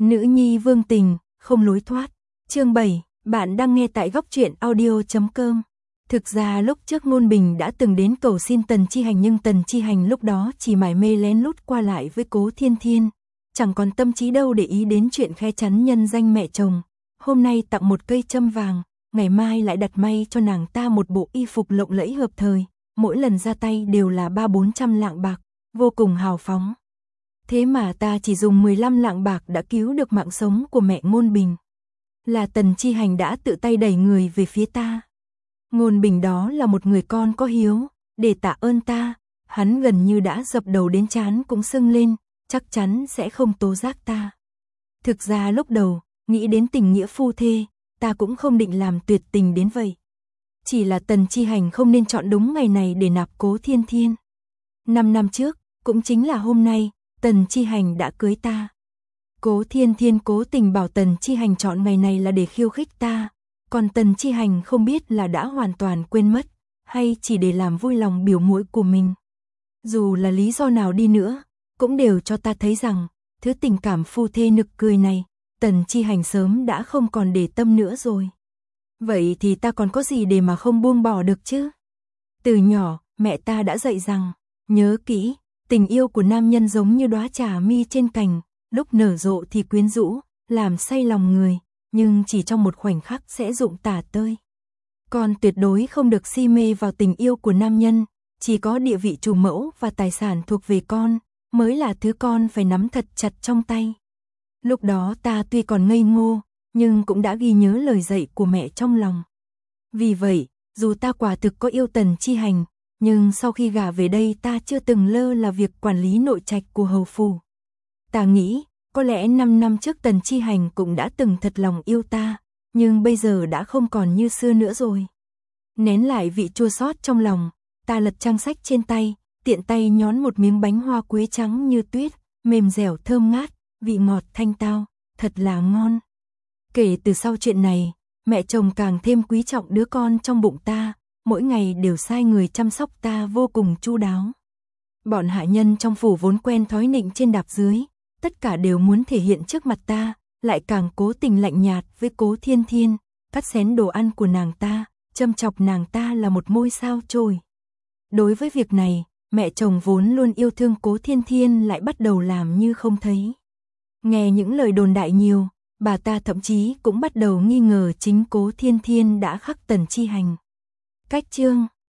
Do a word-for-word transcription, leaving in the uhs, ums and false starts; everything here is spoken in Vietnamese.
Nữ nhi vương tình, không lối thoát. Chương bảy, bạn đang nghe tại góc truyện audio chấm com. Thực ra lúc trước Ngôn Bình đã từng đến cầu xin Tần Chi Hành, nhưng Tần Chi Hành lúc đó chỉ mải mê lén lút qua lại với Cố Thiên Thiên, chẳng còn tâm trí đâu để ý đến chuyện khe chắn nhân danh mẹ chồng. Hôm nay tặng một cây châm vàng, ngày mai lại đặt may cho nàng ta một bộ y phục lộng lẫy hợp thời, mỗi lần ra tay đều là ba bốn trăm lạng bạc, vô cùng hào phóng. Thế mà ta chỉ dùng mười lăm lạng bạc đã cứu được mạng sống của mẹ Ngôn Bình. Là Tần Chi Hành đã tự tay đẩy người về phía ta. Ngôn Bình đó là một người con có hiếu, để tạ ơn ta, hắn gần như đã dập đầu đến trán cũng sưng lên, chắc chắn sẽ không tố giác ta. Thực ra lúc đầu, nghĩ đến tình nghĩa phu thê, ta cũng không định làm tuyệt tình đến vậy. Chỉ là Tần Chi Hành không nên chọn đúng ngày này để nạp Cố Thiên Thiên. Năm năm trước, cũng chính là hôm nay, Tần Chi Hành đã cưới ta. Cố Thiên Thiên cố tình bảo Tần Chi Hành chọn ngày này là để khiêu khích ta, còn Tần Chi Hành không biết là đã hoàn toàn quên mất, hay chỉ để làm vui lòng biểu muội của mình. Dù là lý do nào đi nữa, cũng đều cho ta thấy rằng, thứ tình cảm phu thê nực cười này, Tần Chi Hành sớm đã không còn để tâm nữa rồi. Vậy thì ta còn có gì để mà không buông bỏ được chứ? Từ nhỏ, mẹ ta đã dạy rằng, nhớ kỹ, tình yêu của nam nhân giống như đóa trà mi trên cành, lúc nở rộ thì quyến rũ, làm say lòng người, nhưng chỉ trong một khoảnh khắc sẽ rụng tả tơi. Con tuyệt đối không được si mê vào tình yêu của nam nhân, chỉ có địa vị chủ mẫu và tài sản thuộc về con, mới là thứ con phải nắm thật chặt trong tay. Lúc đó ta tuy còn ngây ngô, nhưng cũng đã ghi nhớ lời dạy của mẹ trong lòng. Vì vậy, dù ta quả thực có yêu Tần Chi Hành, nhưng sau khi gả về đây ta chưa từng lơ là việc quản lý nội trạch của hầu phủ. Ta nghĩ, có lẽ năm năm trước Tần Chi Hành cũng đã từng thật lòng yêu ta, nhưng bây giờ đã không còn như xưa nữa rồi. Nén lại vị chua xót trong lòng, ta lật trang sách trên tay, tiện tay nhón một miếng bánh hoa quế trắng như tuyết, mềm dẻo thơm ngát, vị ngọt thanh tao, thật là ngon. Kể từ sau chuyện này, mẹ chồng càng thêm quý trọng đứa con trong bụng ta, mỗi ngày đều sai người chăm sóc ta vô cùng chu đáo. Bọn hạ nhân trong phủ vốn quen thói nịnh trên đạp dưới, tất cả đều muốn thể hiện trước mặt ta, lại càng cố tình lạnh nhạt với Cố Thiên Thiên, cắt xén đồ ăn của nàng ta, châm chọc nàng ta là một ngôi sao trồi. Đối với việc này, mẹ chồng vốn luôn yêu thương Cố Thiên Thiên lại bắt đầu làm như không thấy. Nghe những lời đồn đại nhiều, bà ta thậm chí cũng bắt đầu nghi ngờ chính Cố Thiên Thiên đã khắc Tần Chi Hành. Cách chương